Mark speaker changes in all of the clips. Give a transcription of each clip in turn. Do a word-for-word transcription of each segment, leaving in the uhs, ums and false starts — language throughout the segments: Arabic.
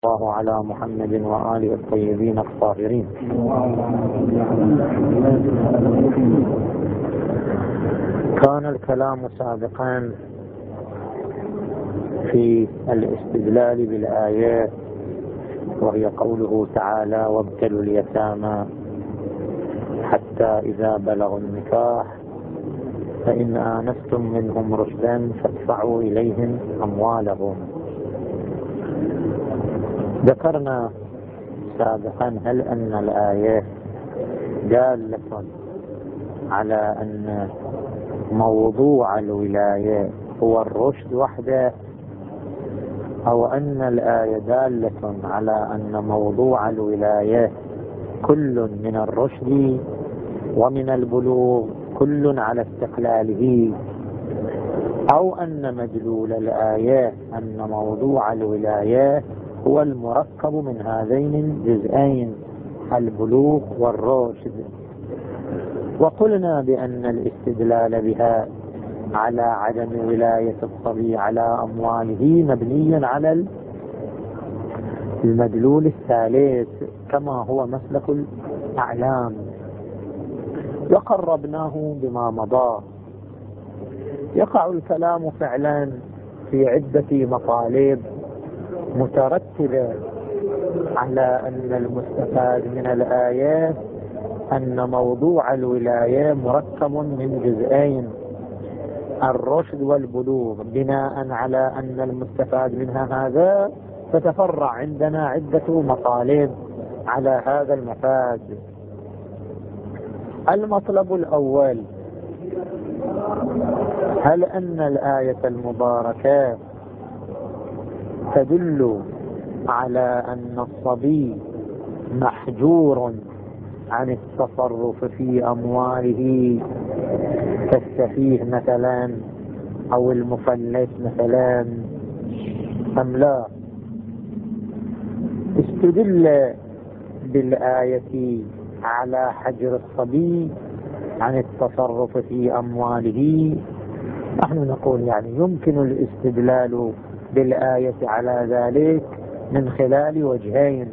Speaker 1: الله على محمد وآله الطيبين الطاهرين. كان الكلام سابقا في الاستدلال بالآيات، وهي قوله تعالى: وابتلوا اليتامى حتى إذا بلغوا النكاح فإن آنستم منهم رشدا فادفعوا إليهم أموالهم. ذكرنا سابقا هل أن الآيات دالة على أن موضوع الولاية هو الرشد وحده، أو أن الآية دالة على أن موضوع الولاية كل من الرشد ومن البلوغ كل على استقلاله، أو أن مدلول الآية أن موضوع الولاية هو المركب من هذين الجزئين البلوغ والرشد. وقلنا بأن الاستدلال بها على عدم ولاية الصبي على أمواله مبني على المدلول الثالث كما هو مسلك الأعلام، وقربناه بما مضى. يقع الكلام فعلا في عدة مطالب مترتبة على أن المستفاد من الآيات أن موضوع الولاية مركب من جزئين الرشد والبلوغ. بناء على أن المستفاد منها هذا فتفرع عندنا عدة مطالب على هذا المفاد. المطلب الأول: هل أن الآية المباركة تدل على أن الصبي محجور عن التصرف في أمواله كالسفيه مثلا أو المفلس مثلا أم لا؟ استدل بالآية على حجر الصبي عن التصرف في أمواله. نحن نقول يعني يمكن الاستدلال بالآية على ذلك من خلال وجهين.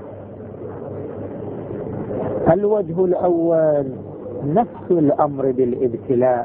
Speaker 1: الوجه الأول نفس الأمر بالابتلاء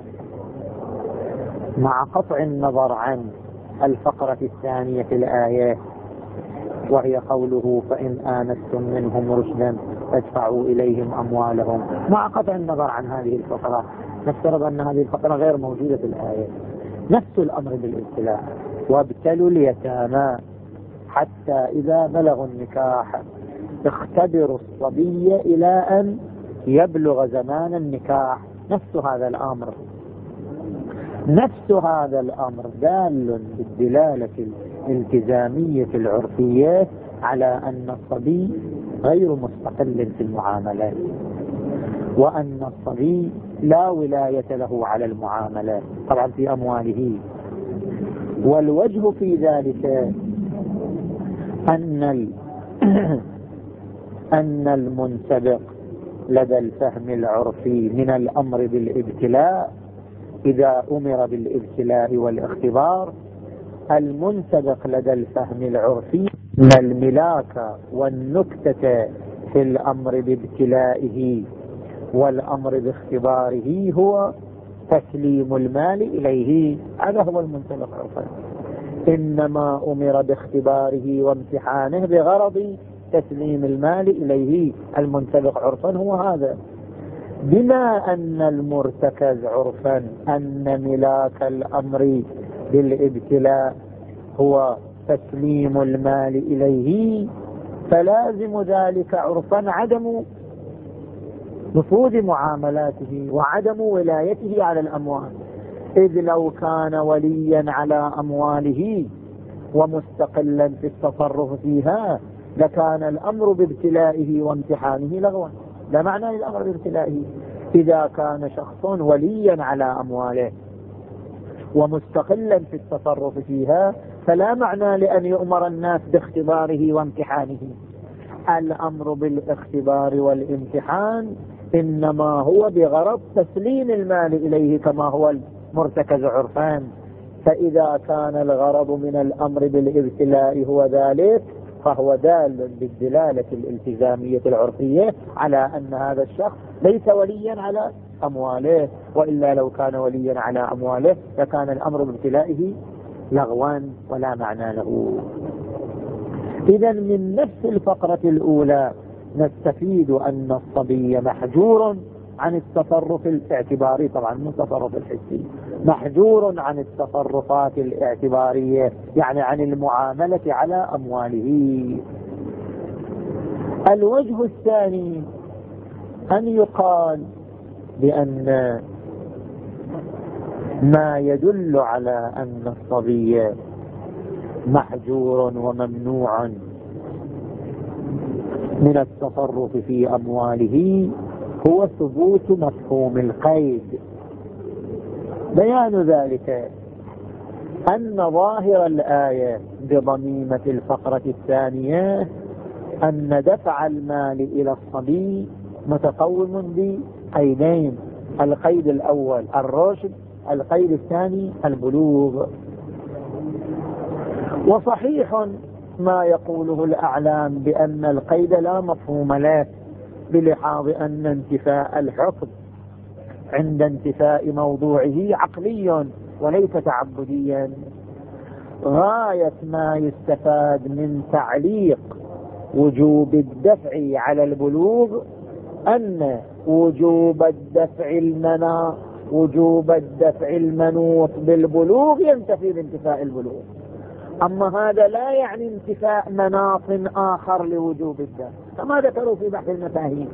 Speaker 1: مع قطع النظر عن الفقرة الثانية في الآية، وهي قوله: فإن آنستم منهم رشدا فادفعوا إليهم أموالهم، مع قطع النظر عن هذه الفقرة. نفترض أن هذه الفقرة غير موجودة في الآية. نفس الأمر بالابتلاء: وابتلوا اليتامى حتى إذا بلغوا النكاح. اختبروا الصبي إلى أن يبلغ زمان النكاح. نفس هذا الأمر نفس هذا الأمر دال بالدلالة الالتزامية العرفية على أن الصبي غير مستقل في المعاملات، وأن الصبي لا ولاية له على المعاملات طبعا في أمواله. والوجه في ذلك أن ال... أن المنسبق لدى الفهم العرفي من الأمر بالابتلاء إذا أمر بالابتلاء والاختبار، المنسبق لدى الفهم العرفي من الملاك والنكتة في الأمر بابتلائه والأمر باختباره هو تسليم المال إليه. هذا هو المنسبق عرفا. إنما أمر باختباره وامتحانه بغرض تسليم المال إليه. المنسبق عرفا هو هذا. بما أن المرتكز عرفا أن ملاك الأمر بالابتلاء هو تسليم المال إليه، فلازم ذلك عرفا عدم نفوذ معاملاته وعدم ولايته على الأموال. إذ لو كان وليا على أمواله ومستقلا في التصرف فيها لكان الأمر بابتلائه وامتحانه لغوا. لا معنى للأمر بابتلائه. إذا كان شخص وليا على أمواله ومستقلا في التصرف فيها فلا معنى لأن يؤمر الناس باختباره وامتحانه. الأمر بالاختبار والامتحان إنما هو بغرض تسليم المال إليه كما هو المرتكز عرفان. فإذا كان الغرض من الأمر بالابتلاء هو ذلك فهو دال بالدلالة الالتزامية العرفية على أن هذا الشخص ليس وليا على أمواله، وإلا لو كان وليا على أمواله لكان الأمر بابتلائه لغوا ولا معنى له. إذا من نفس الفقرة الأولى نستفيد أن الصبي محجور عن التصرف الاعتباري، طبعا مو التصرف الحسي، محجور عن التصرفات الاعتبارية، يعني عن المعاملة على أمواله. الوجه الثاني أن يقال بأن ما يدل على أن الصبي محجور وممنوع من التصرف في أمواله هو ثبوت مفهوم القيد. بيان ذلك أن ظاهر الآية بضميمة الفقرة الثانية أن دفع المال إلى الصبي متقوم بقيدين: القيد الأول الرشد، القيد الثاني البلوغ. وصحيح ما يقوله الأعلام بأن القيد لا مفهوم له، بلحاظ أن انتفاء الحكم عند انتفاء موضوعه عقلي وليس تعبديا. غاية ما يستفاد من تعليق وجوب الدفع على البلوغ أن وجوب الدفع المنا وجوب الدفع المنوط بالبلوغ ينتفي بانتفاء البلوغ، أما هذا لا يعني انتفاء مناط آخر لوجوب الدفع كما ذكروا في بحث المفاهيم.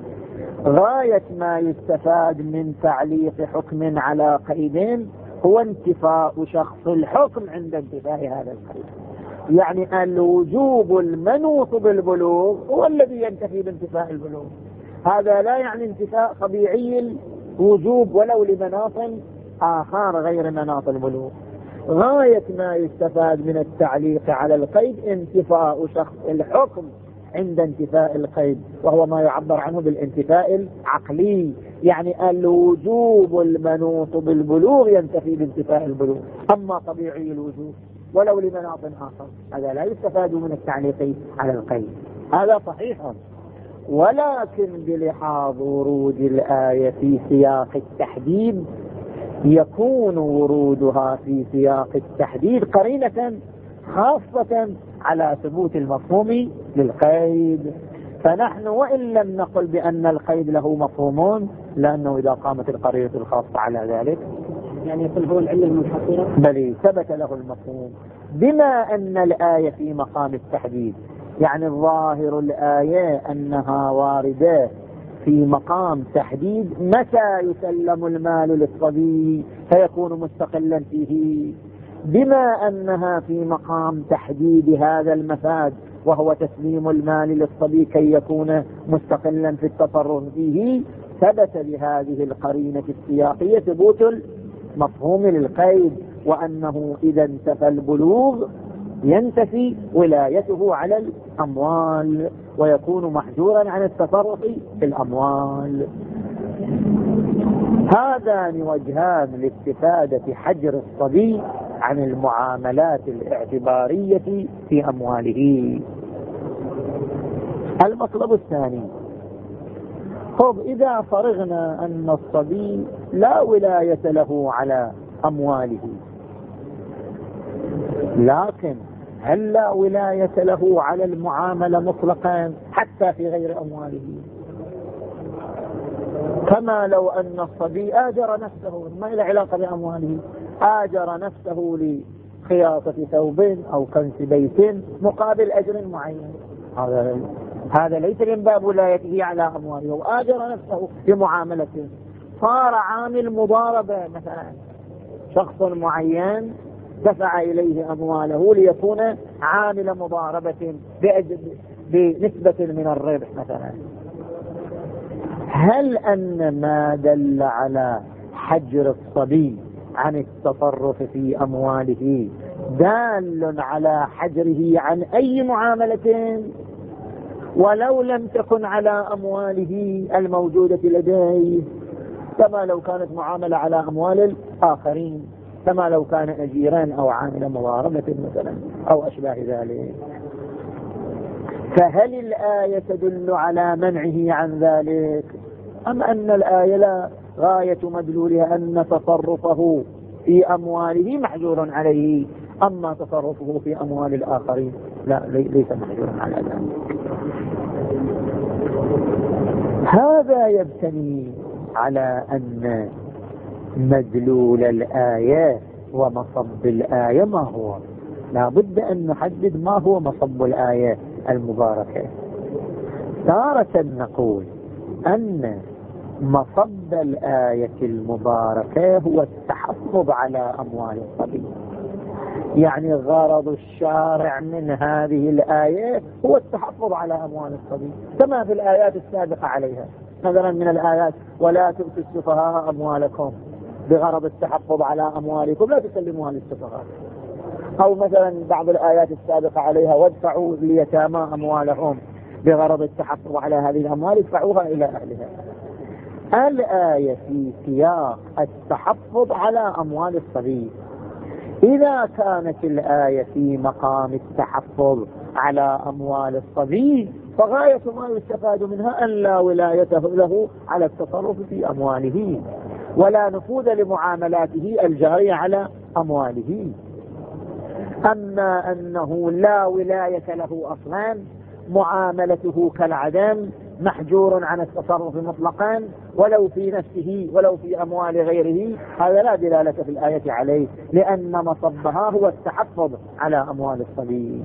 Speaker 1: غاية ما يستفاد من تعليق حكم على قيدين هو انتفاء شخص الحكم عند انتفاء هذا القيد، يعني الوجوب المنوط بالبلوغ هو الذي ينتفي بانتفاء البلوغ، هذا لا يعني انتفاء طبيعي الوجوب ولو لمناط آخر غير مناط البلوغ. غاية ما يستفاد من التعليق على القيد انتفاء شخص الحكم عند انتفاء القيد، وهو ما يعبر عنه بالانتفاء العقلي، يعني الوجوب المنوط بالبلوغ ينتفي بانتفاء البلوغ، أما طبيعي الوجوب ولو لمناط آخر هذا لا يستفاد من التعليق على القيد. هذا صحيح، ولكن بلحاظ ورود الآية في سياق التحديد يكون ورودها في سياق التحديد قرينة خاصة على ثبوت المفهوم للقيد. فنحن وإن لم نقل بأن القيد له مفهومون، لأنه إذا قامت القرينة الخاصة على ذلك
Speaker 2: يعني يقول هو العلة المنحصرة
Speaker 1: بل ثبت له المفهوم، بما أن الآية في مقام التحديد، يعني الظاهر الآية أنها واردة في مقام تحديد متى يسلم المال للصبي فيكون مستقلا فيه. بما أنها في مقام تحديد هذا المفاد وهو تسليم المال للصبي كي يكون مستقلا في التصرف فيه، ثبت بهذه القرينة السياقية ثبوت المفهوم للقيد، وأنه إذا انتفى البلوغ ينتفي ولايته على الأموال ويكون محجورا عن التصرف في الأموال. هذان وجهان لاستفادة حجر الصبي عن المعاملات الاعتبارية في أمواله. المطلب الثاني، طب إذا فرغنا أن الصبي لا ولاية له على أمواله، لكن هل لا ولاية له على المعاملة مطلقا حتى في غير أمواله؟ كما لو أن الصبي آجر نفسه، ما له علاقة بأمواله، آجر نفسه لخياطة ثوب أو كنس بيت مقابل أجر معين، هذا هذا ليس من باب ولايته على أمواله، وآجر نفسه بمعاملته. صار عامل مضاربة، مثلا شخص معين دفع إليه أمواله ليكون عامل مضاربة بنسبة من الربح مثلا. هل أن ما دل على حجر الصبي عن التصرف في أمواله دال على حجره عن أي معاملة ولو لم تكن على أمواله الموجودة لديه، كما لو كانت معاملة على أموال الآخرين، كما لو كان أجيرا أو عامل مضاربة مثلا أو أشباه ذلك؟ فهل الآية تدل على منعه عن ذلك، أم أن الآية لا غاية مدلولها أن تصرفه في أمواله محجور عليه، أما تصرفه في أموال الآخرين لا ليس محجور على ذلك. هذا يبتني على أن مدلول الآية ومصب الآية ما هو. لا بد أن نحدد ما هو مصب الآية المباركة. تارة نقول أن مصب الآية المباركة هو التحفظ على أموال الصبي، يعني غرض الشارع من هذه الآية هو التحفظ على أموال الصبي، كما في الآيات السابقة عليها. مثلا من الآيات ولا تؤتوا السفهاء أموالكم بغرض التحفظ على أموالكم لا تسلموها للسفهاء. أو مثلا بعض الآيات السابقة عليها وادفعوا ليتامى أموالهم بغرض التحفظ على هذه الأموال ادفعوها إلى أهلها. الآية في سياق التحفظ على أموال الصبي. إذا كانت الآية في مقام التحفظ على أموال الصبي فغاية ما يستفاد منها أن لا ولايته له على التصرف في أمواله ولا نفوذ لمعاملاته الجارية على أمواله. أما أنه لا ولاية له أصلا، معاملته كالعدم، محجور عن التصرف مطلقا ولو في نفسه ولو في أموال غيره، هذا لا دلالة في الآية عليه، لأن مصبها هو التحفظ على أموال الصبي.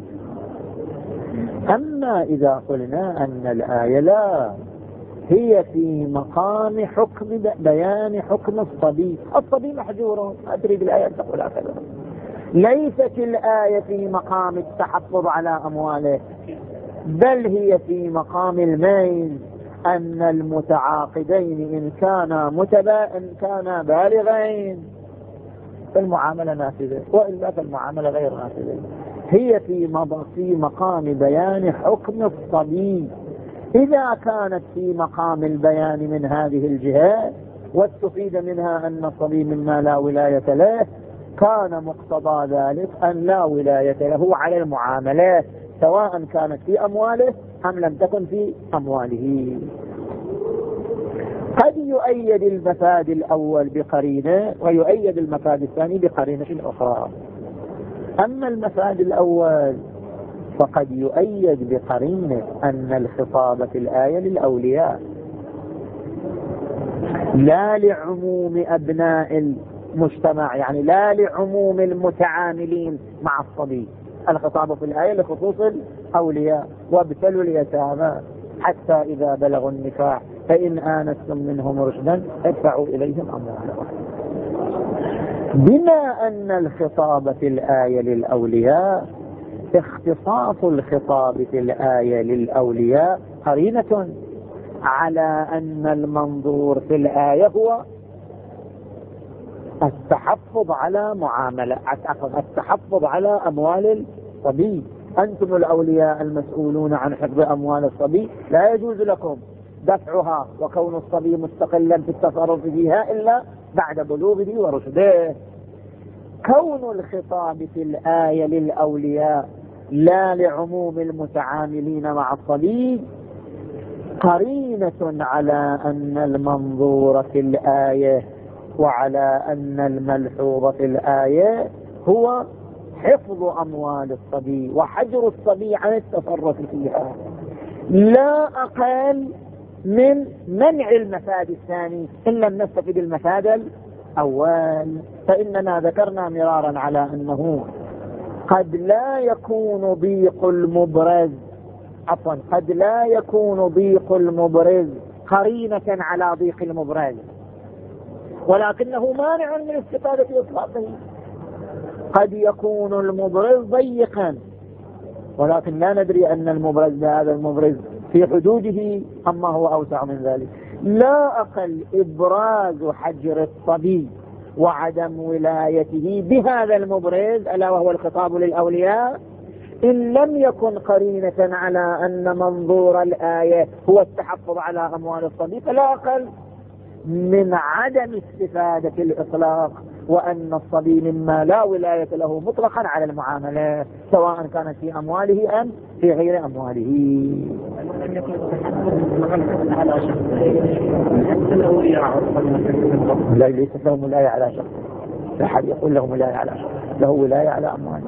Speaker 1: أما إذا قلنا أن الآية لا هي في مقام حكم بيان حكم الصبي، الصبي محجور، أدري بالآية تقول هكذا، ليست الآية في مقام التحفظ على أمواله، بل هي في مقام الميل، أن المتعاقدين إن كانا متبا إن كانا بالغين فالمعاملة نافذة، وإلا فالمعاملة غير نافذة. هي في في مقام بيان حكم الصبي. إذا كانت في مقام البيان من هذه الجهة واستفيد منها أن الصبي مما لا ولاية له، كان مقتضى ذلك أن لا ولاية له على المعاملات، سواء كانت في أمواله أم لم تكن في أمواله. قد يؤيد المفاد الأول بقرينة ويؤيد المفاد الثاني بقرينة أخرى. أما المفاد الأول فقد يؤيد بقرينة أن الخطاب في الآية للأولياء لا لعموم أبناء المجتمع، يعني لا لعموم المتعاملين مع الصبي. الخطاب في الآية لخصوص الأولياء، وابتلوا اليتامى حتى إذا بلغوا النكاح فإن آنستم منهم رشدا ادفعوا إليهم أموالهم. بما أن الخطاب في الآية للأولياء، اختصاص الخطاب في الآية للأولياء قرينة على أن المنظور في الآية هو التحفظ على معاملة التحفظ على أموال الصبي. أنتم الأولياء المسؤولون عن حفظ أموال الصبي، لا يجوز لكم دفعها وكون الصبي مستقلا في التصرف فيها إلا بعد بلوغه ورشده. كون الخطاب في الآية للأولياء لا لعموم المتعاملين مع الصبي قرينة على أن المنظور في الآية وعلى أن الملحوظ في الآية هو حفظ أموال الصبي وحجر الصبي عن التصرف فيها، لا أقل من منع المفاد الثاني إن لم نستفد المفاد الأول. فإننا ذكرنا مرارا على أنه قد لا يكون ضيق المبرز عفوا قد لا يكون ضيق المبرز قرينة على ضيق المبرز، ولكنه مانع من استفادة إطلاقه. قد يكون المبرز ضيقا ولكن لا ندري أن المبرز هذا المبرز في حدوده أما هو أوسع من ذلك. لا أقل إبراز حجر الصبي وعدم ولايته بهذا المبرز ألا وهو الخطاب للأولياء إن لم يكن قرينة على أن منظور الآية هو التحفظ على أموال الصبي، فلا أقل من عدم استفادة الإطلاق وأن الصبي مما لا ولاية له مطلقا على المعاملة سواء كانت في أمواله أم في غير أمواله. لا، ليست لهم ولاية على شخص، لا أحد يقول لهم ولاية على شخص، له ولاية على أمواله.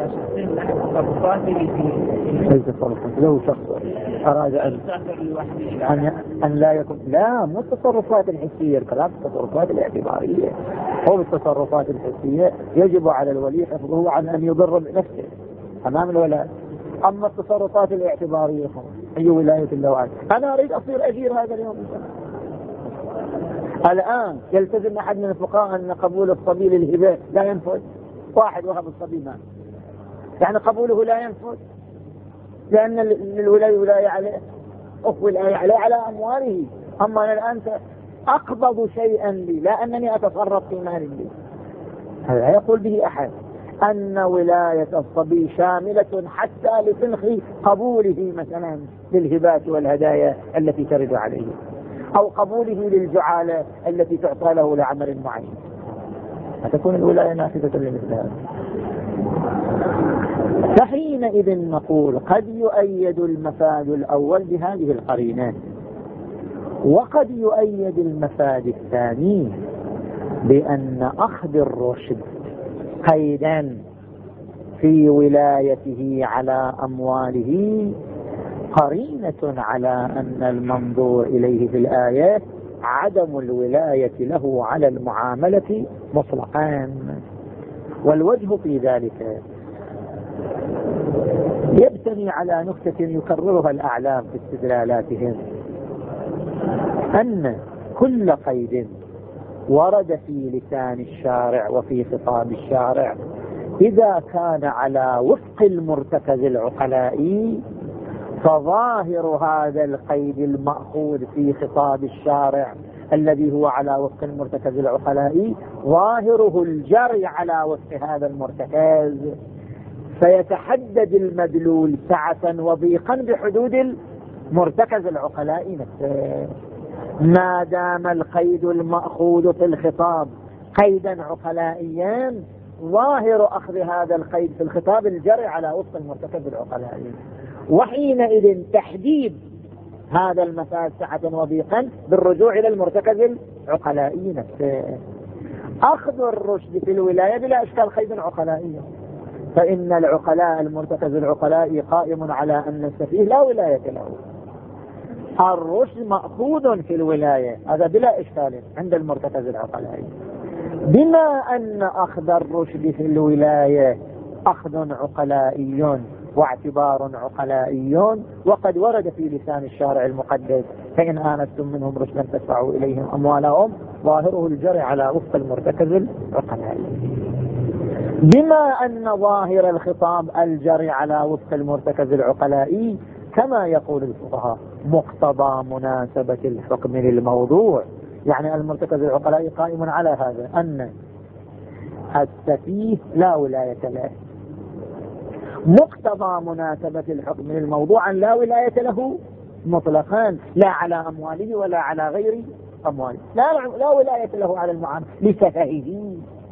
Speaker 1: ليس تصرفات له شخص أراد أن, أن, أن لا يكون، لا مو التصرفات الحسية، الكلام التصرفات الاعتبارية. هو التصرفات الحسية يجب على الولي حفظه عن أن يضر بنفسه أمام الولاء. أما التصرفات الاعتبارية أي ولاية له عنه. أنا أريد أصير أجير هذا اليوم، الآن يلتزم أحد من الفقهاء أن قبول الصبي للهبة لا ينفذ. واحد وهب الصبي مال، يعني قبوله لا ينفذ، لأن الولاية ولاية عليه، أخوة الآية عليه على أمواله. أما أنا الآن أقبض شيئا لي، لا أنني أتصرف في مال لي. هذا يقول به أحد أن ولاية الصبي شاملة حتى لسنخ قبوله مثلا للهبات والهدايا التي ترد عليه، أو قبوله للجعالة التي تعطى له لعمل معين، فتكون الولاية نافذة لمثل هذا. فحينئذ نقول قد يؤيد المفاد الأول بهذه القرينة، وقد يؤيد المفاد الثاني بأن أخذ الرشد قيدا في ولايته على أمواله قرينة على أن المنظور إليه في الآية عدم الولاية له على المعاملة مطلقا. والوجه في ذلك يبتني على نكتة يكررها الأعلام في استدلالاتهم، أن كل قيد ورد في لسان الشارع وفي خطاب الشارع إذا كان على وفق المرتكز العقلائي فظاهر هذا القيد المأخوذ في خطاب الشارع الذي هو على وفق المرتكز العقلائي ظاهره الجري على وفق هذا المرتكز، فيتحدد المدلول سعة وضيقا بحدود المرتكز العقلائي نفسه. ما دام القيد المأخوذ في الخطاب قيدا عقلائيا ظاهر أخذ هذا القيد في الخطاب الجري على وفق المرتكز العقلائي، وحينئذ تحديد هذا المفاد سعة وضيقا بالرجوع إلى المرتكز العقلائي نفسه. أخذ الرشد في الولاية بلا إشكال قيد عقلائي، فإن العقلاء المرتكز العقلائي قائم على أن السفيه لا ولاية له. الرشد مأخوذ في الولاية، هذا بلا إشكال عند المرتكز العقلائي، بما أن أخذ الرشد في الولاية أخذ عقلائي واعتبار عقلائي، وقد ورد في لسان الشارع المقدس فإن آنستم منهم رشدا فادفعوا إليهم أموالهم، ظاهره الجري على وفق المرتكز العقلائي. بما أن ظاهر الخطاب الجري على وفق المرتكز العقلائي كما يقول الفقهاء مقتضى مناسبة الحكم للموضوع، يعني المرتكز العقلائي قائم على هذا أن السفيه لا ولاية له، مقتضى مناسبة الحكم للموضوع أن لا ولاية له مطلقا، لا على أمواله ولا على غير أمواله، لا, لا ولاية له على المعاملة لسفهه.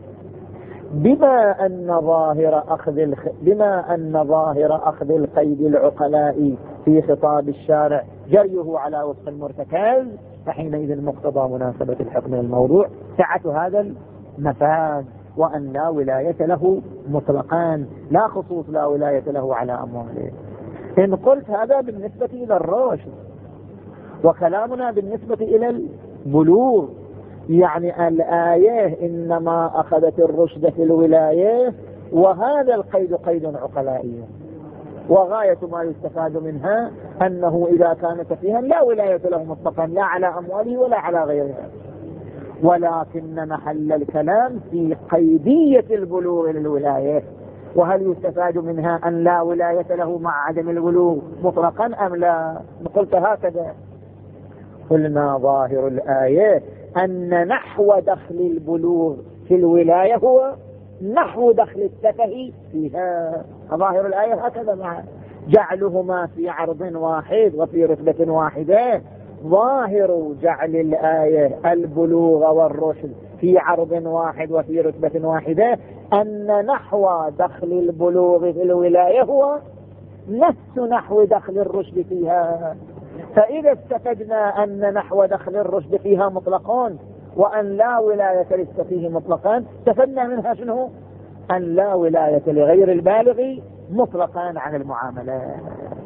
Speaker 1: بما أن ظاهر أخذ الخ... بما أن ظاهر أخذ القيد العقلائي في خطاب الشارع جريه على وفق المرتكز، فحينئذ مقتضى مناسبة الحكم للموضوع سعة هذا المفاد، وأن لا ولاية له مطلقا، لا خصوص لا ولاية له على أمواله. إن قلت هذا بالنسبة إلى الرشد، وكلامنا بالنسبة إلى البلوغ، يعني الآية إنما أخذت الرشد في الولاية، وهذا القيد قيد عقلائي، وغاية ما يستفاد منها أنه إذا كانت فيها لا ولاية له مطلقا لا على أمواله ولا على غيرها، ولكن محل الكلام في قيدية البلوغ للولاية، وهل يستفاد منها أن لا ولاية له مع عدم البلوغ مطلقا أم لا؟ قلت هكذا، قلنا ظاهر الآية أن نحو دخل البلوغ في الولاية هو نحو دخل السفه فيها، ظاهر الآية هكذا، مع جعلهما في عرض واحد وفي رتبة واحدة. ظاهر جعل الآية البلوغ والرشد في عرض واحد وفي رتبة واحدة أن نحو دخل البلوغ في الولاية هو نفس نحو دخل الرشد فيها. فإذا استفدنا أن نحو دخل الرشد فيها مطلقون وأن لا ولاية لست فيه مطلقان، استفدنا منها شنو؟ أن لا ولاية لغير البالغ مطلقان عن المعاملات.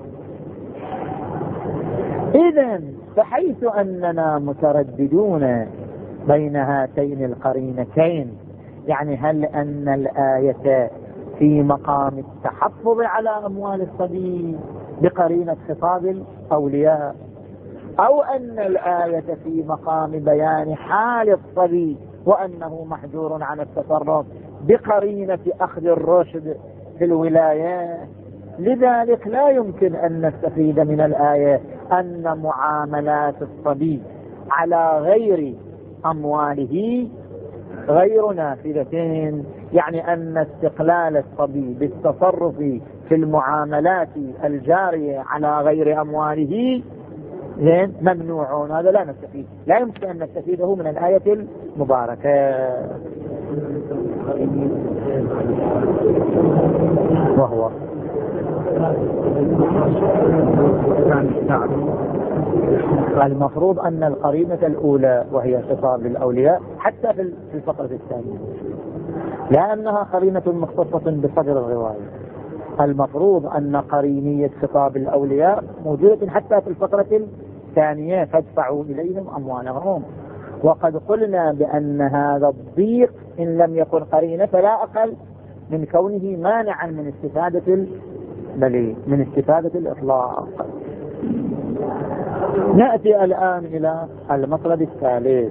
Speaker 1: إذن فحيث أننا مترددون بين هاتين القرينتين، يعني هل أن الآية في مقام التحفظ على أموال الصبي بقرينة خطاب الأولياء، أو أن الآية في مقام بيان حال الصبي وأنه محجور عن التصرف بقرينة أخذ الرشد في الولاية. لذلك لا يمكن أن نستفيد من الآية أن معاملات الصبي على غير أمواله غير نافذتين، يعني أن استقلال الصبي بالتصرف في المعاملات الجارية على غير أمواله زين ممنوعون. هذا لا نستفيد، لا يمكن أن نستفيده من الآية المباركة. وهو المفروض أن القرينة الأولى وهي خطاب للأولياء حتى في الفقرة الثانية، لأنها قرينة مختصة بصدر الرواية، المفروض أن قرينية خطاب الأولياء موجودة حتى في الفقرة الثانية، فادفعوا إليهم أموالهم. وقد قلنا بأن هذا الضيق إن لم يكن قرينة فلا أقل من كونه مانعا من استفادة بل من استفادة الإطلاق. نأتي الآن إلى المطلب الثالث.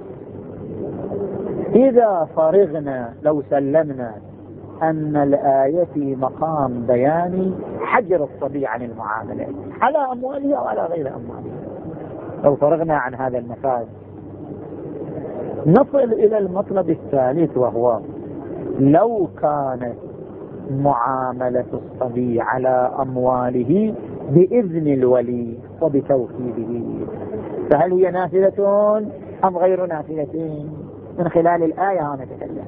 Speaker 1: إذا فرغنا لو سلمنا أن الآية في مقام بيان حجر الصبي عن المعاملة على أمواله أو على غير أمواله، لو فرغنا عن هذا المفاد نصل إلى المطلب الثالث، وهو لو كانت معاملة الصبي على أمواله بإذن الولي وبتوكيده، فهل هي نافذة أم غير نافذة؟ من خلال الآية نتكلم.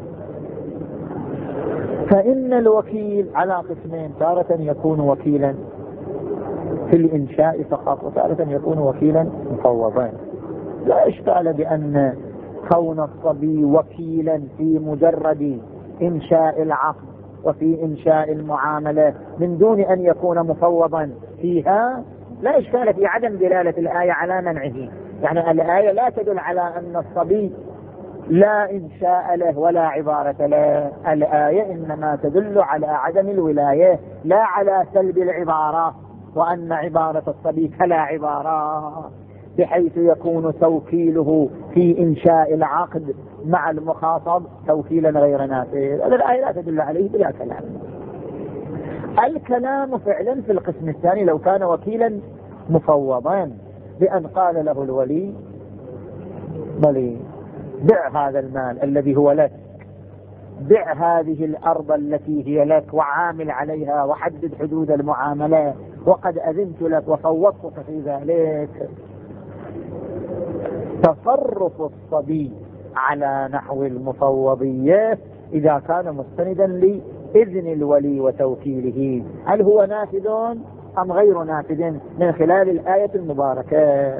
Speaker 1: فإن الوكيل على قسمين، تارة يكون وكيلا في الإنشاء فقط، وتارة يكون وكيلا مفوضا. لا إشكال بأن كون الصبي وكيلا في مجرد إنشاء العقد وفي إنشاء المعاملة من دون أن يكون مفوضا فيها، لا إشكال في عدم دلالة الآية على منعه. يعني الآية لا تدل على أن الصبي لا إنشاء له ولا عبارة له، الآية إنما تدل على عدم الولاية لا على سلب العبارة، وأن عبارة الصبي كلا عبارة، بحيث يكون توكيله في إنشاء العقد مع المخاطب توكيلا غير نافذ. هذا الآية لا تدل عليه بلا كلام. الكلام فعلا في القسم الثاني لو كان وكيلا مفوضا بأن قال له الولي بلي بع هذا المال الذي هو لك، بع هذه الأرض التي هي لك وعامل عليها وحدد حدود المعاملة وقد أذنت لك وفوضتك في ذلك. تصرف الصبي على نحو المفوضية إذا كان مستندا لإذن الولي وتوكيله، هل هو نافذ أم غير نافذ من خلال الآية المباركة؟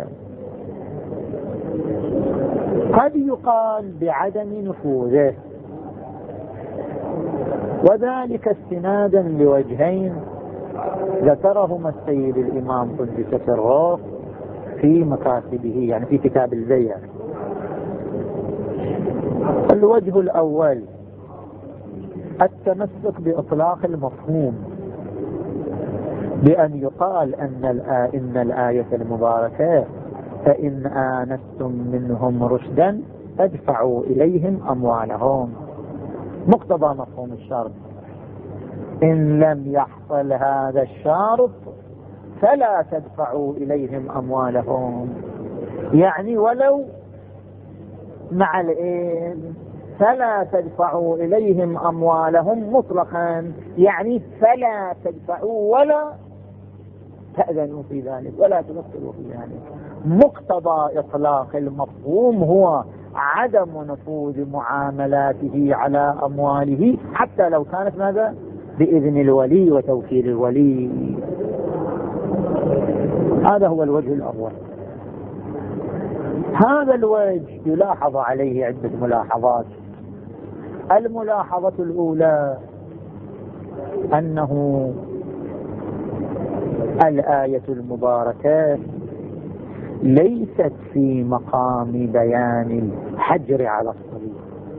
Speaker 1: قد يقال بعدم نفوذه، وذلك استنادا لوجهين ذكرهما السيد الإمام قدس سره في مكاتبه، يعني في كتاب البيع. الوجه الأول التمسك بإطلاق المفهوم، بأن يقال أن الآية, إن الآية المباركة فإن آنستم منهم رشدا فادفعوا إليهم أموالهم، مقتضى مفهوم الشرط. إن لم يحصل هذا الشرط فلا تدفعوا إليهم أموالهم، يعني ولو مع الإذن، فلا تدفعوا إليهم أموالهم مطلقا، يعني فلا تدفعوا ولا تأذنوا في ذلك ولا تمثلوا في ذلك. مقتضى إطلاق المفهوم هو عدم نفوذ معاملاته على أمواله حتى لو كانت ماذا؟ بإذن الولي وتوكيل الولي. هذا هو الوجه الأول. هذا الوجه يلاحظ عليه عدة ملاحظات. الملاحظة الأولى أنه الآية المباركة ليست في مقام بيان الحجر على الصليب،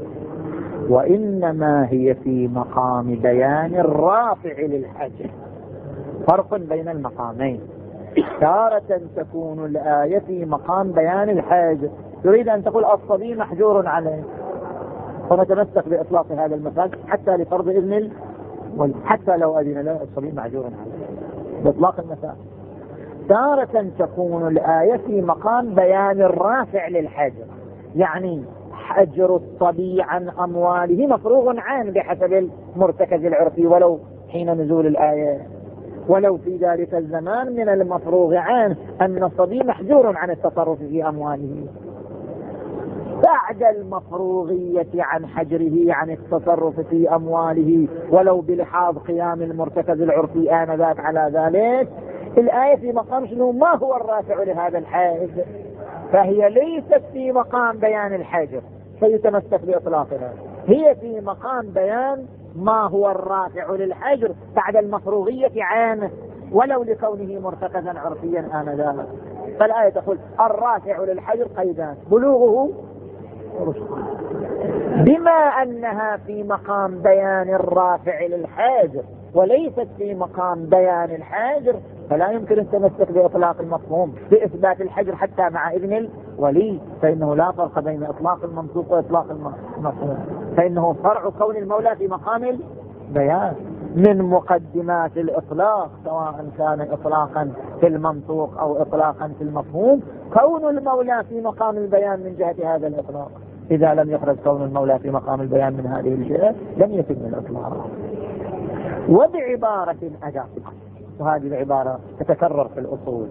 Speaker 1: وإنما هي في مقام بيان الرافع للحجر. فرق بين المقامين. تارة تكون الآية في مقام بيان الحجر، تريد أن تقول الصبي محجور عليه، فنتمسك بإطلاق هذا المثال حتى لفرض إذن الولي، حتى لو أذن له الصبي محجور عليه بإطلاق المثال. تارة تكون الآية في مقام بيان الرافع للحجر، يعني حجر الصبي عن أمواله مفروغ عنه بحسب المرتكز العرفي ولو حين نزول الآية، ولو في ذلك الزمان من المفروغ عنه أن الصبي محجور عن التصرف في أمواله. بعد المفروغية عن حجره عن التصرف في أمواله ولو بلحاظ قيام المرتكز العرفي آنذاك على ذلك، الآية في مقام شنو؟ ما هو الرافع لهذا الحجر؟ فهي ليست في مقام بيان الحجر فيتمسك بإطلاقها، هي في مقام بيان ما هو الرافع للحجر بعد المفروغية عنه ولو لكونه مرتكزا عرفيا آنذاك. فالآية تقول الرافع للحجر قيدان: بلوغه رشد. بما أنها في مقام بيان الرافع للحاجر وليست في مقام بيان الحاجر، فلا يمكن التمسك بإطلاق المفهوم بإثبات الحجر حتى مع إذن الولي، فإنه لا فرق بين إطلاق المنطوق وإطلاق المفهوم، فإنه فرع كون المولى في مقام البيان. من مقدمات الإطلاق سواء كان إطلاقا في المنطوق أو إطلاقا في المفهوم كون المولى في مقام البيان من جهة هذا الإطلاق. إذا لم يخرج كون المولى في مقام البيان من هذه الجهة لم يتم الإطلاق. وبعبارة أدق، وهذه العبارة تتكرر في الأصول،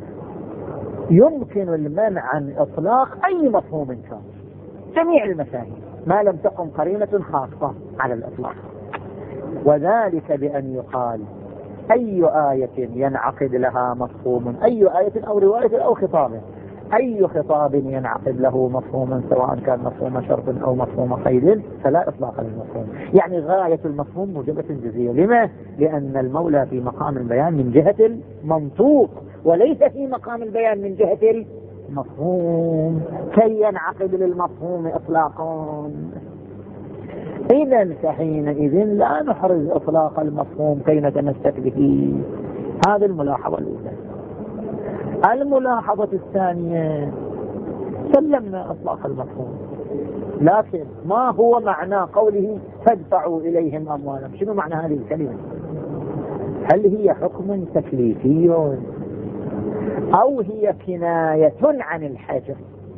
Speaker 1: يمكن المنع عن إطلاق أي مفهوم كان جميع المفاهيم ما لم تقم قرينة خاصة على الإطلاق، وذلك بأن يقال أي آية ينعقد لها مفهوم، أي آية أو رواية أو خطاب، أي خطاب ينعقد له مفهوما سواء كان مفهوم شرط أو مفهوم قيد فلا إطلاق للمفهوم. يعني غاية المفهوم موجبة جزئية. لما؟ لأن المولى في مقام البيان من جهة المنطوق وليس في مقام البيان من جهة المفهوم، كي ينعقد للمفهوم إطلاقا. إذن فحينئذ لا نحرز إطلاق المفهوم كي نتمسك به. هذه الملاحظة الأولى. الملاحظة الثانية، سلمنا إطلاق المفهوم، لكن ما هو معنى قوله فادفعوا إليهم أموالهم؟ شنو معنى هذه الكلمة؟ هل هي حكم تكليفي أو هي كناية عن الحجر؟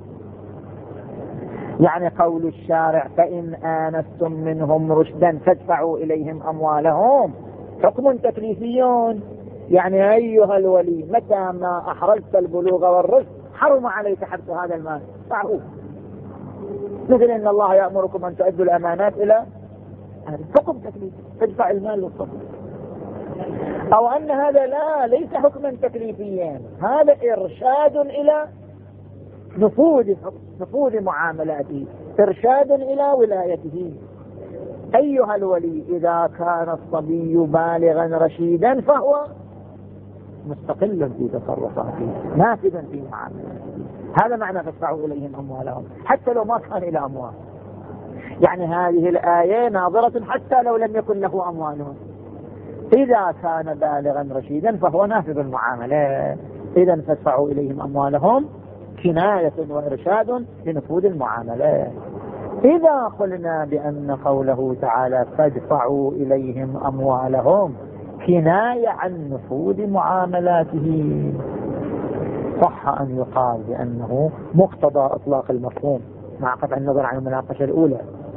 Speaker 1: يعني قول الشارع فإن آنستم منهم رشدا فادفعوا إليهم أموالهم حكم تكليفي، يعني أيها الولي متى ما أحرزت البلوغ والرشد حرم عليك حبس هذا المال فعوه، مثل إن الله يأمركم أن تؤدوا الأمانات إلى حكم تكليفي تدفع المال للصبر. أو أن هذا لا ليس حكما تكليفيا، هذا إرشاد إلى نفوذ نفوذ معاملاته، إرشاد إلى ولايته. أيها الولي إذا كان الصبي بالغا رشيدا فهو مستقل في تصرفاته نافذا في معاملاته. هذا معنى فادفعوا إليهم أموالهم حتى لو ما كان إلى أموال. يعني هذه الآية ناظرة حتى لو لم يكن له أموالهم، إذا كان بالغا رشيدا فهو نافذ المعاملات. إذا فادفعوا إليهم أموالهم كناية وإرشاد لنفوذ المعاملات. إذا قلنا بأن قوله تعالى فادفعوا إليهم أموالهم كناية عن نفوذ معاملاته، صح أن يقال بأنه مقتضى إطلاق المفهوم مع قطع النظر عن المناقشة الأولى.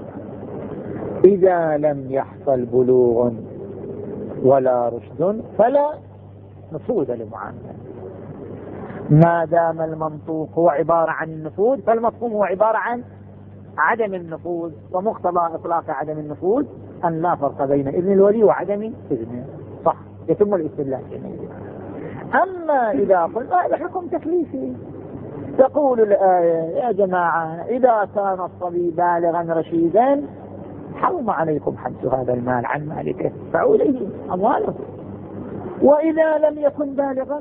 Speaker 1: إذا لم يحصل بلوغ ولا رشد فلا نفوذ لمعاملة. ما دام المنطوق هو عبارة عن النفوذ فالمفهوم هو عبارة عن عدم النفوذ، ومقتضى إطلاق عدم النفوذ أن لا فرق بين إذن الولي وعدم إذنه. صح، يتم الاستدلال. أما إذا قلنا هذا حكم تكليفي، تقول الآية يا جماعة إذا كان الصبي بالغا رشيدا حرم عليكم حبس هذا المال عن مالكه فعوا إليه أمواله، وإذا لم يكن بالغا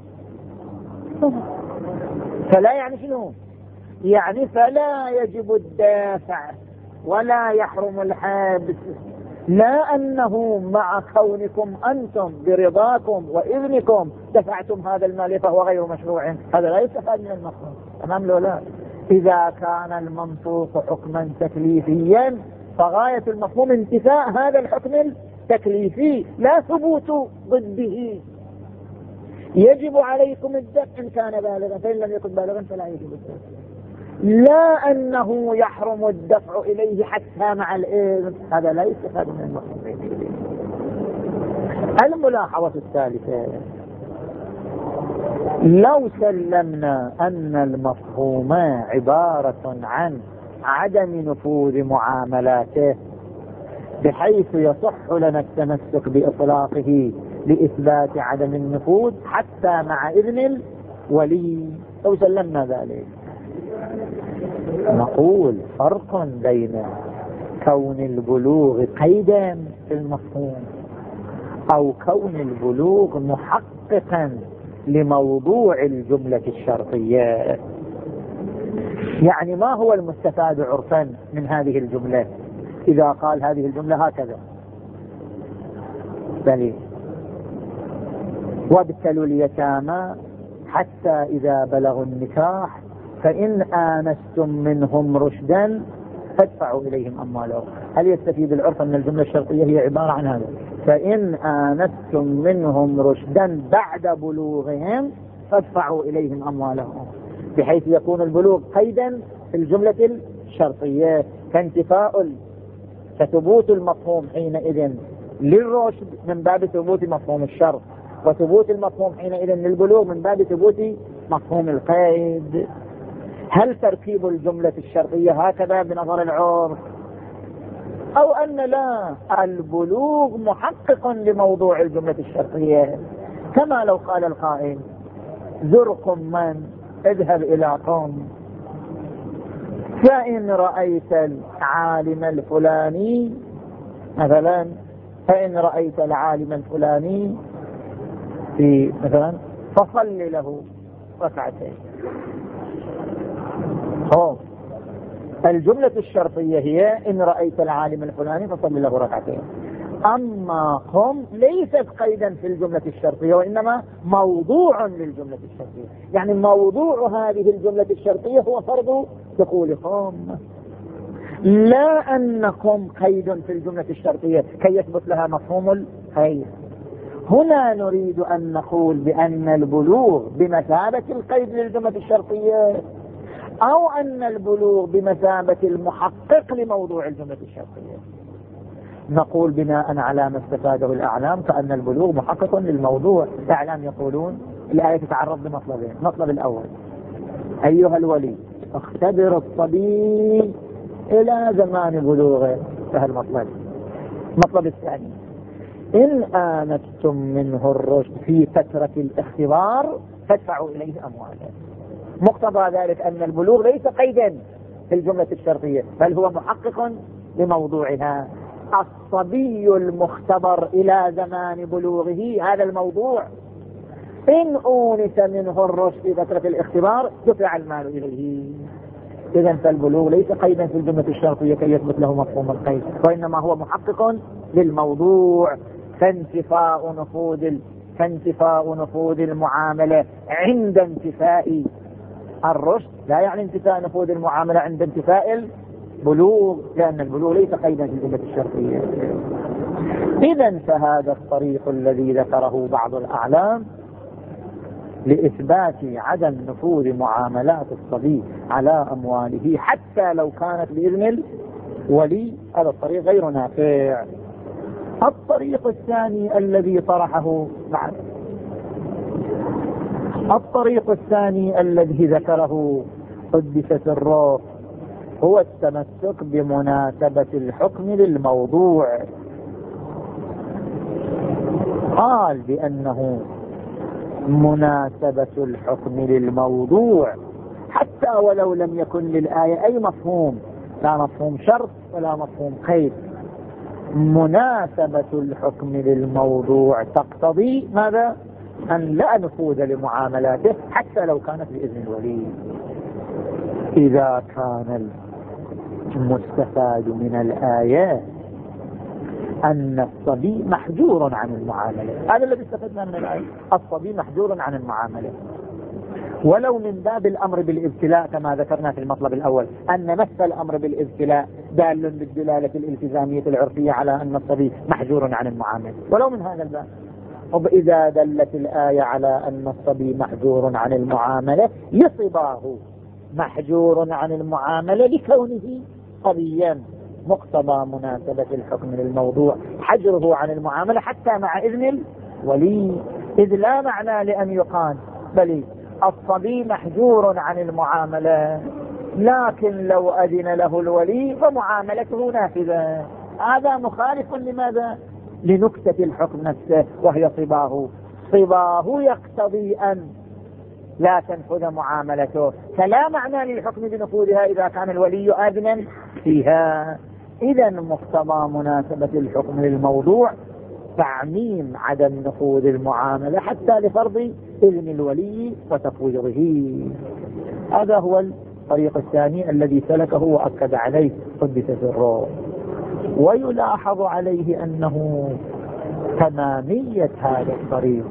Speaker 1: فلا، يعني شنو؟ يعني فلا يجب الدافع ولا يحرم الحبس، لا أنه مع كونكم أنتم برضاكم وإذنكم دفعتم هذا المال فهو غير مشروع، هذا لا يستفاد من المفهوم. تمام لو لا؟ إذا كان المنطوق حكما تكليفيا فغاية المفهوم انتفاء هذا الحكم التكليفي لا ثبوت ضده. يجب عليكم الدفع إن كان بالغا، فإن لم يكن بالغا فلا يجب الدفع، لا أنه يحرم الدفع إليه حتى مع الإذن، هذا لا يستفاد من المفهوم. الملاحظة الثالثة، لو سلمنا أن المفهوم عبارة عن عدم نفوذ معاملاته بحيث يصح لنا التمسك بإطلاقه لإثبات عدم النفوذ حتى مع إذن الولي، لو سلمنا ذلك نقول فرق بين كون البلوغ قيدا في المفهوم أو كون البلوغ محققا لموضوع الجملة الشرطية. يعني ما هو المستفاد عرفا من هذه الجملة إذا قال هذه الجملة هكذا بل وابتلوا اليتامى حتى إذا بلغوا النكاح فإن آنستم منهم رشدا فادفعوا إليهم أموالهم. هل يستفيد العرف أن الجملة الشرطية هي عبارة عن هذا؟ فإن آنستم منهم رشدا بعد بلوغهم فادفعوا إليهم أموالهم، بحيث يكون البلوغ قيدا في الجملة الشرطية كانتفاء كثبوت المفهوم حينئذ للرشد من باب ثبوت مفهوم الشرط، وثبوت المفهوم حينئذ للبلوغ من باب ثبوت مفهوم القيد. هل تركيب الجملة الشرطية هكذا بنظر العرف، أو أن لا البلوغ محقق لموضوع الجملة الشرطية، كما لو قال القائل زركم من اذهب إلى قوم فإن رأيت العالم الفلاني مثلا، فإن رأيت العالم الفلاني في مثلا فصل له ركعتين. أوه. الجملة الشرطية هي إن رأيت العالم الفلاني فصل له ركعتين، أما قم ليست قيدا في الجملة الشرطية وإنما موضوع للجملة الشرطية، يعني موضوع هذه الجملة الشرطية هو فرض دخول قم، لا أنكم قيد في الجملة الشرطية كي يثبت لها مفهوم القيد. هنا نريد أن نقول بأن البلوغ بمثابة القيد للجملة الشرطية، أو أن البلوغ بمثابة المحقق لموضوع الجملة الشرطية. نقول بناء على ما استفاده الأعلام فأن البلوغ محقق للموضوع. الأعلام يقولون الآية تتعرض لمطلبين، المطلب الأول أيها الولي اختبر الصبي إلى زمان بلوغه، فهذا المطلب. المطلب الثاني إن آنستم منه الرشد في فترة الاختبار فادفعوا إليه أمواله. مقتضى ذلك أن البلوغ ليس قيدا في الجملة الشرطية بل هو محقق لموضوعها. الصبي المختبر إلى زمان بلوغه هذا الموضوع، إن أونس منه الرشد في فترة الاختبار دفع المال إليه. إذن فالبلوغ ليس قيدا في الجملة الشرطية كي يثبت له مفهوم القيد، وإنما هو محقق للموضوع. فانتفاء نفوذ فانتفاء نفوذ المعاملة عند انتفاء الرشد لا يعني انتفاء نفوذ المعاملة عند انتفاء البلوغ، لأن البلوغ ليس قيدا في الجملة الشرطية. إذن فهذا الطريق الذي ذكره بعض الأعلام لإثبات عدم نفوذ معاملات الصبي على أمواله حتى لو كانت بإذن الولي، هذا الطريق غير نافع. الطريق الثاني الذي طرحه بعد الطريق الثاني الذي ذكره قدس سره هو التمسك بمناسبة الحكم للموضوع. قال بأنه مناسبة الحكم للموضوع حتى ولو لم يكن للآية أي مفهوم، لا مفهوم شرط ولا مفهوم قيد. مناسبة الحكم للموضوع تقتضي ماذا؟ أن لا نفوذ لمعاملاته حتى لو كانت بإذن الولي. إذا كان المستفاد من الآية أن الصبي محجور عن المعاملة، هذا الذي استفدنا من الآية، الصبي محجور عن المعاملة، ولو من باب الأمر بالابتلاء كما ذكرنا في المطلب الأول أن مثل الأمر بالابتلاء دال بالدلالة الالتزامية العرفية على أن الصبي محجور عن المعاملة، ولو من هذا الباب. طب إذا دلت الآية على أن الصبي محجور عن المعاملة لصباه محجور عن المعاملة لكونه صبيا، مقتضى مناسبة الحكم للموضوع حجره عن المعاملة حتى مع إذن الولي، إذ لا معنى لأن يقال بل الصبي محجور عن المعاملة لكن لو أذن له الولي فمعاملته نافذة. هذا مخالف لماذا؟ لنكتة الحكم نفسه وهي صباه. صباه يقتضي أن لا تنفذ معاملته، فلا معنى للحكم بنفوذها إذا كان الولي آذنا فيها. إذا مقتضى مناسبة الحكم للموضوع تعميم عدم نفوذ المعاملة حتى لفرض إذن الولي وتفويضه. هذا هو الطريق الثاني الذي سلكه وأكد عليه قدس سره. ويلاحظ عليه أنه تمامية هذا الطريق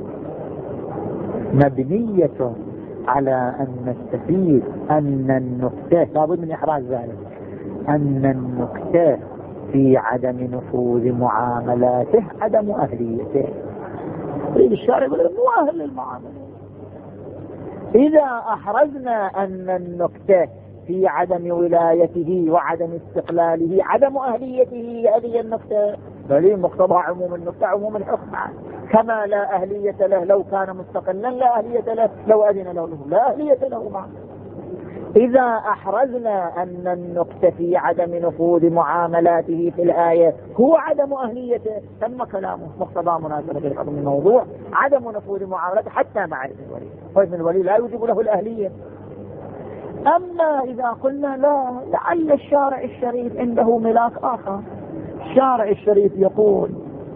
Speaker 1: مبنية على أن نستفيد أن النكتة لابد من إحراز ذلك، أن النكتة في عدم نفوذ معاملاته عدم أهليته. يريد الشارع يقول مو أهل للمعاملة. إذا أحرزنا أن النكتة في عدم ولايته وعدم استقلاله عدم أهليته هذه النكتة، بل مقتضى عموم النكتة عموم الحكم، كما لا أهلية له لو كان مستقلا لا أهلية له لو أذن له لا أهلية له معه. إذا أحرزنا أن النكتة في عدم نفوذ معاملاته في الآية هو عدم أهليته تم كلامه مقتضى مناسبة الحكم الموضوع عدم نفوذ معاملاته حتى مع إذن الولي، وإذن الولي لا يوجب له الأهلية. أما إذا قلنا لا، لعل الشارع الشريف عنده ملاك آخر. الشارع الشريف يقول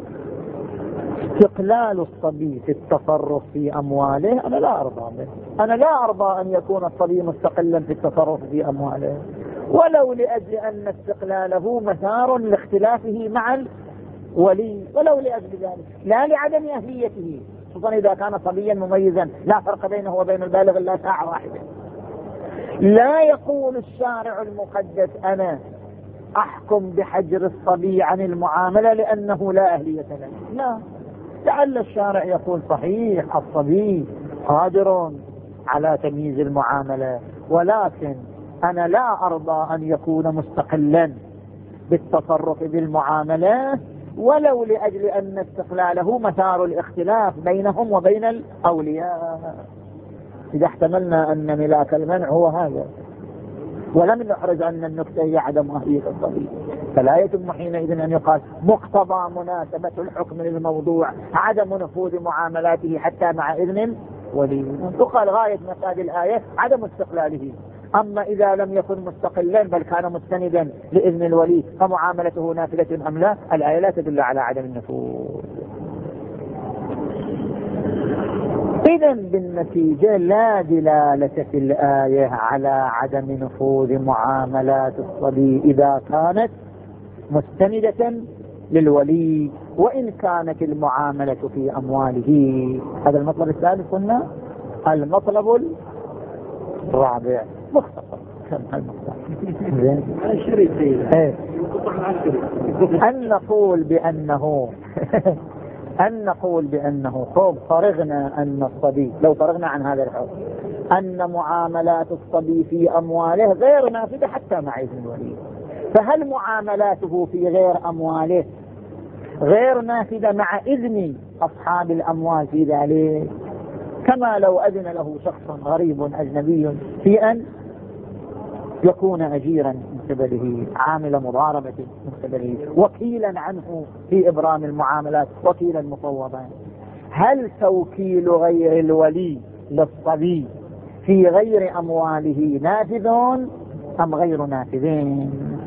Speaker 1: استقلال الصبي في التصرف في أمواله أنا لا أرضى به، أنا لا أرضى أن يكون الصبي مستقلا في التصرف في أمواله، ولو لأجل أن استقلاله مثار لاختلافه مع الولي، ولو لأجل ذلك لا لعدم أهليته، خصوصا إذا كان صبيا مميزا لا فرق بينه وبين البالغ إلا ساعة واحدة. لا يقول الشارع المقدس أنا أحكم بحجر الصبي عن المعاملة لأنه لا أهلية له، لا، لعل الشارع يقول صحيح الصبي قادر على تمييز المعاملة، ولكن أنا لا أرضى أن يكون مستقلا بالتصرف بالمعاملة ولو لأجل أن استقلاله مثار الاختلاف بينهم وبين الأولياء. إذا احتملنا أن ملاك المنع هو هذا ولم نحرز أن النكتة هي عدم أهلية الصبي، فلا يتم حينئذ أن يقال مقتضى مناسبة الحكم للموضوع عدم نفوذ معاملاته حتى مع إذن ولي. تقال غاية مفاد الآية عدم استقلاله. أما إذا لم يكن مستقلا بل كان مستندا لإذن الولي فمعاملته نافذة أم لا، الآية لا تدل على عدم النفوذ. إذن بالنتيجة لا دلالة في الآية على عدم نفوذ معاملات الصبي إذا كانت مستندة للولي وإن كانت المعاملة في أمواله. هذا المطلب الثالث. قلنا المطلب الرابع مختصر أن نقول بأنه أن نقول بأنه خوب فرغنا أن الصبي، لو فرغنا عن هذا الحكم أن معاملات الصبي في أمواله غير نافذة حتى مع إذن الولي، فهل معاملاته في غير أمواله غير نافذة مع إذن أصحاب الأموال في ذلك؟ كما لو أذن له شخص غريب أجنبي في أن يكون أجيرا من قبله، عامل مضاربة من قبله، وكيلا عنه في إبرام المعاملات، وكيلا مفوضا. هل توكيل غير الولي للصبي في غير أمواله نافذ أم غير نافذين؟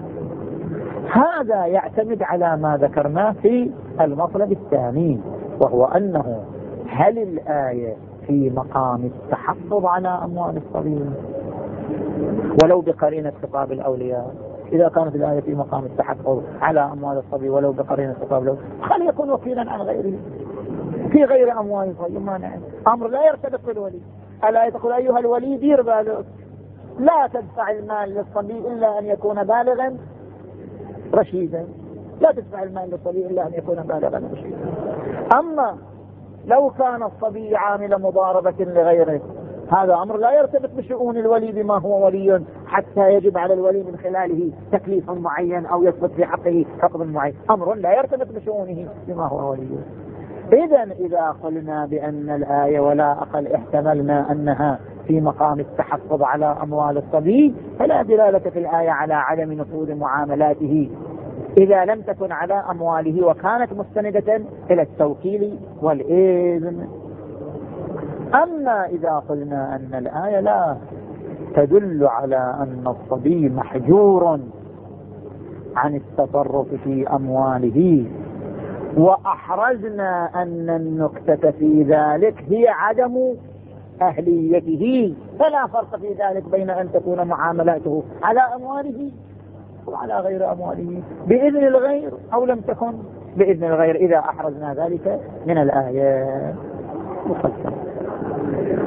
Speaker 1: هذا يعتمد على ما ذكرناه في المطلب الثاني، وهو أنه هل الآية في مقام التحفظ على أموال الصبي ولو بقرينة خطاب الأولياء؟ إذا كانت الآية في مقام التحفظ على أموال الصبي ولو بقرينة خطاب الأولياء، خل يكون وكيلا عن غيره في غير أموال الصبي. ما نعم أمر لا يرتبط بالولي. الآية تقول أيها الولي دير بالك، لا تدفع المال للصبي إلا أن يكون بالغا رشيدا، لا تدفع المال للصبي إلا أن يكون بالغا رشيدا. أما لو كان الصبي عامل مضاربة لغيره، هذا أمر لا يرتبط بشؤون الولي بما هو ولي حتى يجب على الولي من خلاله تكليف معين أو يثبت في حقه حكم معين، أمر لا يرتبط بشؤونه بما هو ولي. إذا إذا قلنا بأن الآية ولا أقل احتملنا أنها في مقام التحفظ على أموال الصبي، فلا دلالة في الآية على عدم نفوذ معاملاته إذا لم تكن على أمواله وكانت مستندة إلى التوكيل والإذن. أما إذا قلنا أن الآية لا تدل على أن الصبي محجور عن التصرف في أمواله، وأحرزنا أن النكتة في ذلك هي عدم أهليته، فلا فرق في ذلك بين أن تكون معاملاته على أمواله وعلى غير أمواله بإذن الغير أو لم تكن بإذن الغير، إذا أحرزنا ذلك من الآية مفصلة.